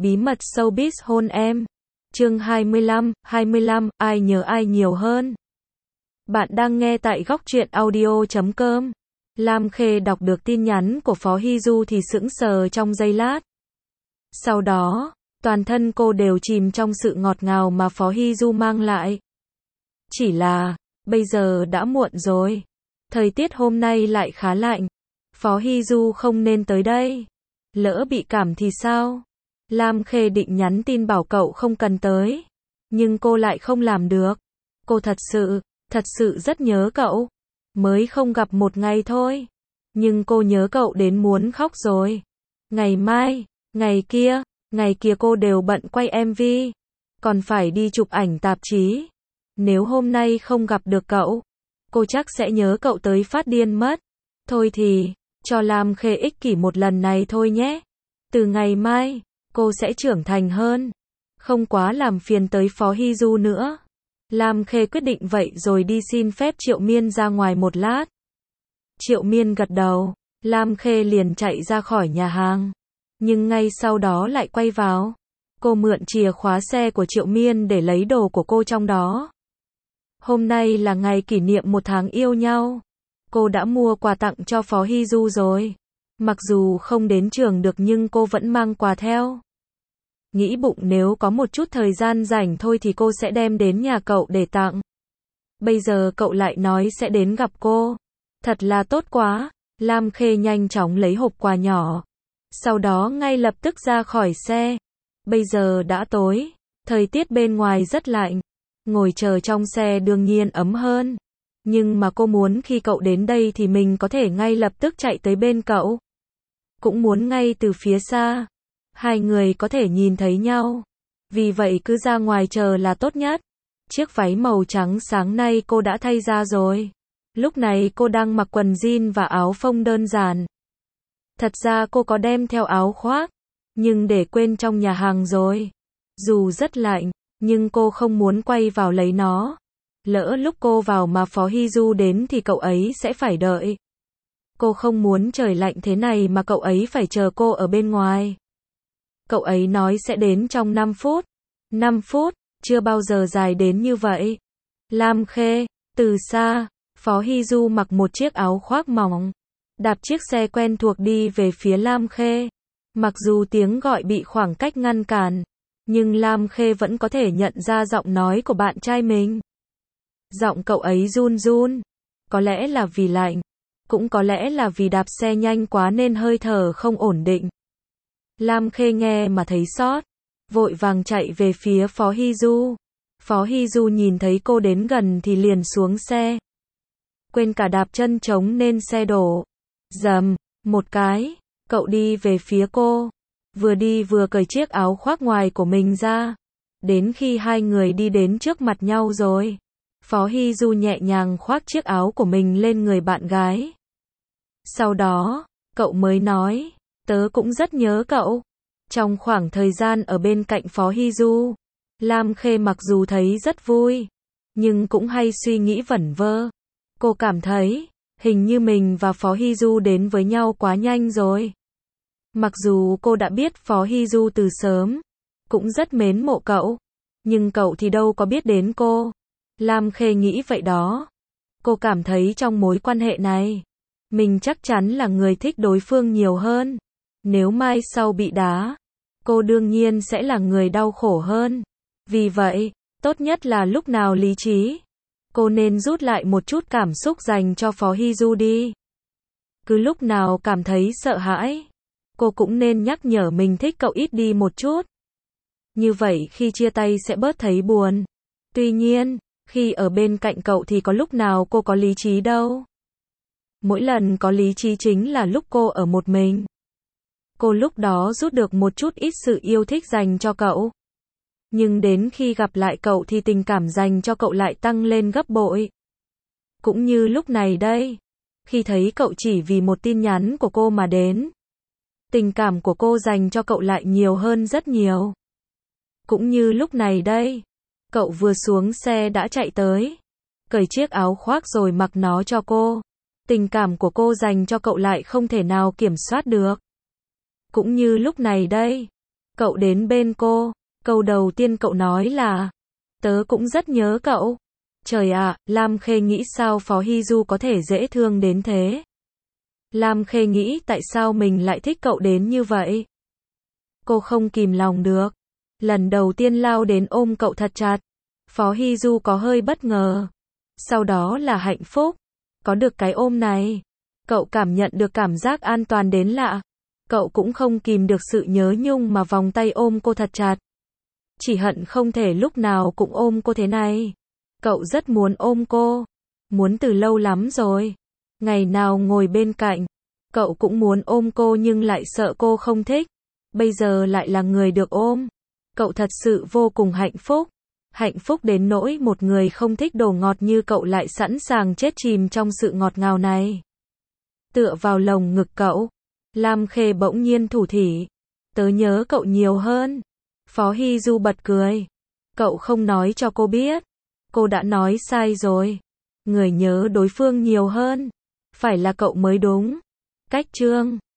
Bí mật showbiz hôn em. Chương 25, ai nhớ ai nhiều hơn. Bạn đang nghe tại góc truyện audio.com. Lam Khê đọc được tin nhắn của Phó Hy Du thì sững sờ trong giây lát. Sau đó, toàn thân cô đều chìm trong sự ngọt ngào mà Phó Hy Du mang lại. Chỉ là, bây giờ đã muộn rồi. Thời tiết hôm nay lại khá lạnh. Phó Hy Du không nên tới đây. Lỡ bị cảm thì sao? Lam Khê định nhắn tin bảo cậu không cần tới. Nhưng cô lại không làm được. Cô thật sự rất nhớ cậu. Mới không gặp một ngày thôi. Nhưng cô nhớ cậu đến muốn khóc rồi. Ngày mai, ngày kia cô đều bận quay MV. Còn phải đi chụp ảnh tạp chí. Nếu hôm nay không gặp được cậu, cô chắc sẽ nhớ cậu tới phát điên mất. Thôi thì, cho Lam Khê ích kỷ một lần này thôi nhé. Từ ngày mai, cô sẽ trưởng thành hơn. Không quá làm phiền tới Phó Hy Du nữa. Lam Khê quyết định vậy rồi đi xin phép Triệu Miên ra ngoài một lát. Triệu Miên gật đầu, Lam Khê liền chạy ra khỏi nhà hàng. Nhưng ngay sau đó lại quay vào. Cô mượn chìa khóa xe của Triệu Miên để lấy đồ của cô trong đó. Hôm nay là ngày kỷ niệm 1 tháng yêu nhau. Cô đã mua quà tặng cho Phó Hy Du rồi. Mặc dù không đến trường được nhưng cô vẫn mang quà theo. Nghĩ bụng nếu có một chút thời gian rảnh thôi thì cô sẽ đem đến nhà cậu để tặng. Bây giờ cậu lại nói sẽ đến gặp cô. Thật là tốt quá. Lam Khê nhanh chóng lấy hộp quà nhỏ. Sau đó ngay lập tức ra khỏi xe. Bây giờ đã tối. Thời tiết bên ngoài rất lạnh. Ngồi chờ trong xe đương nhiên ấm hơn. Nhưng mà cô muốn khi cậu đến đây thì mình có thể ngay lập tức chạy tới bên cậu. Cũng muốn ngay từ phía xa. Hai người có thể nhìn thấy nhau. Vì vậy cứ ra ngoài chờ là tốt nhất. Chiếc váy màu trắng sáng nay cô đã thay ra rồi. Lúc này cô đang mặc quần jean và áo phông đơn giản. Thật ra cô có đem theo áo khoác. Nhưng để quên trong nhà hàng rồi. Dù rất lạnh, nhưng cô không muốn quay vào lấy nó. Lỡ lúc cô vào mà Phó Hy Du đến thì cậu ấy sẽ phải đợi. Cô không muốn trời lạnh thế này mà cậu ấy phải chờ cô ở bên ngoài. Cậu ấy nói sẽ đến trong 5 phút. 5 phút, chưa bao giờ dài đến như vậy. Lam Khê, từ xa, Phó Hy Du mặc một chiếc áo khoác mỏng. Đạp chiếc xe quen thuộc đi về phía Lam Khê. Mặc dù tiếng gọi bị khoảng cách ngăn cản. Nhưng Lam Khê vẫn có thể nhận ra giọng nói của bạn trai mình. Giọng cậu ấy run run. Có lẽ là vì lạnh. Cũng có lẽ là vì đạp xe nhanh quá nên hơi thở không ổn định. Lam Khê nghe mà thấy xót. Vội vàng chạy về phía Phó Hy Du. Phó Hy Du nhìn thấy cô đến gần thì liền xuống xe. Quên cả đạp chân trống nên xe đổ. Dầm, một cái. Cậu đi về phía cô. Vừa đi vừa cởi chiếc áo khoác ngoài của mình ra. Đến khi hai người đi đến trước mặt nhau rồi. Phó Hy Du nhẹ nhàng khoác chiếc áo của mình lên người bạn gái. Sau đó, cậu mới nói, tớ cũng rất nhớ cậu. Trong khoảng thời gian ở bên cạnh Phó Hy Du, Lam Khê mặc dù thấy rất vui, nhưng cũng hay suy nghĩ vẩn vơ. Cô cảm thấy, hình như mình và Phó Hy Du đến với nhau quá nhanh rồi. Mặc dù cô đã biết Phó Hy Du từ sớm, cũng rất mến mộ cậu, nhưng cậu thì đâu có biết đến cô. Lam Khê nghĩ vậy đó. Cô cảm thấy trong mối quan hệ này, mình chắc chắn là người thích đối phương nhiều hơn. Nếu mai sau bị đá, cô đương nhiên sẽ là người đau khổ hơn. Vì vậy, tốt nhất là lúc nào lý trí, cô nên rút lại một chút cảm xúc dành cho Phó Hy Du đi. Cứ lúc nào cảm thấy sợ hãi, cô cũng nên nhắc nhở mình thích cậu ít đi một chút. Như vậy khi chia tay sẽ bớt thấy buồn. Tuy nhiên, khi ở bên cạnh cậu thì có lúc nào cô có lý trí đâu. Mỗi lần có lý trí chính là lúc cô ở một mình. Cô lúc đó rút được một chút ít sự yêu thích dành cho cậu. Nhưng đến khi gặp lại cậu thì tình cảm dành cho cậu lại tăng lên gấp bội. Cũng như lúc này đây. Khi thấy cậu chỉ vì một tin nhắn của cô mà đến. Tình cảm của cô dành cho cậu lại nhiều hơn rất nhiều. Cũng như lúc này đây. Cậu vừa xuống xe đã chạy tới. Cởi chiếc áo khoác rồi mặc nó cho cô. Tình cảm của cô dành cho cậu lại không thể nào kiểm soát được. Cũng như lúc này đây. Cậu đến bên cô. Câu đầu tiên cậu nói là, tớ cũng rất nhớ cậu. Trời ạ, Lam Khê nghĩ sao Phó Hy Du có thể dễ thương đến thế. Lam Khê nghĩ tại sao mình lại thích cậu đến như vậy. Cô không kìm lòng được. Lần đầu tiên lao đến ôm cậu thật chặt. Phó Hy Du có hơi bất ngờ. Sau đó là hạnh phúc. Có được cái ôm này. Cậu cảm nhận được cảm giác an toàn đến lạ. Cậu cũng không kìm được sự nhớ nhung mà vòng tay ôm cô thật chặt. Chỉ hận không thể lúc nào cũng ôm cô thế này. Cậu rất muốn ôm cô. Muốn từ lâu lắm rồi. Ngày nào ngồi bên cạnh. Cậu cũng muốn ôm cô nhưng lại sợ cô không thích. Bây giờ lại là người được ôm. Cậu thật sự vô cùng hạnh phúc. Hạnh phúc đến nỗi một người không thích đồ ngọt như cậu lại sẵn sàng chết chìm trong sự ngọt ngào này. Tựa vào lồng ngực cậu. Lam Khê bỗng nhiên thủ thỉ. Tớ nhớ cậu nhiều hơn. Phó Hy Du bật cười. Cậu không nói cho cô biết. Cô đã nói sai rồi. Người nhớ đối phương nhiều hơn. Phải là cậu mới đúng. Cách chương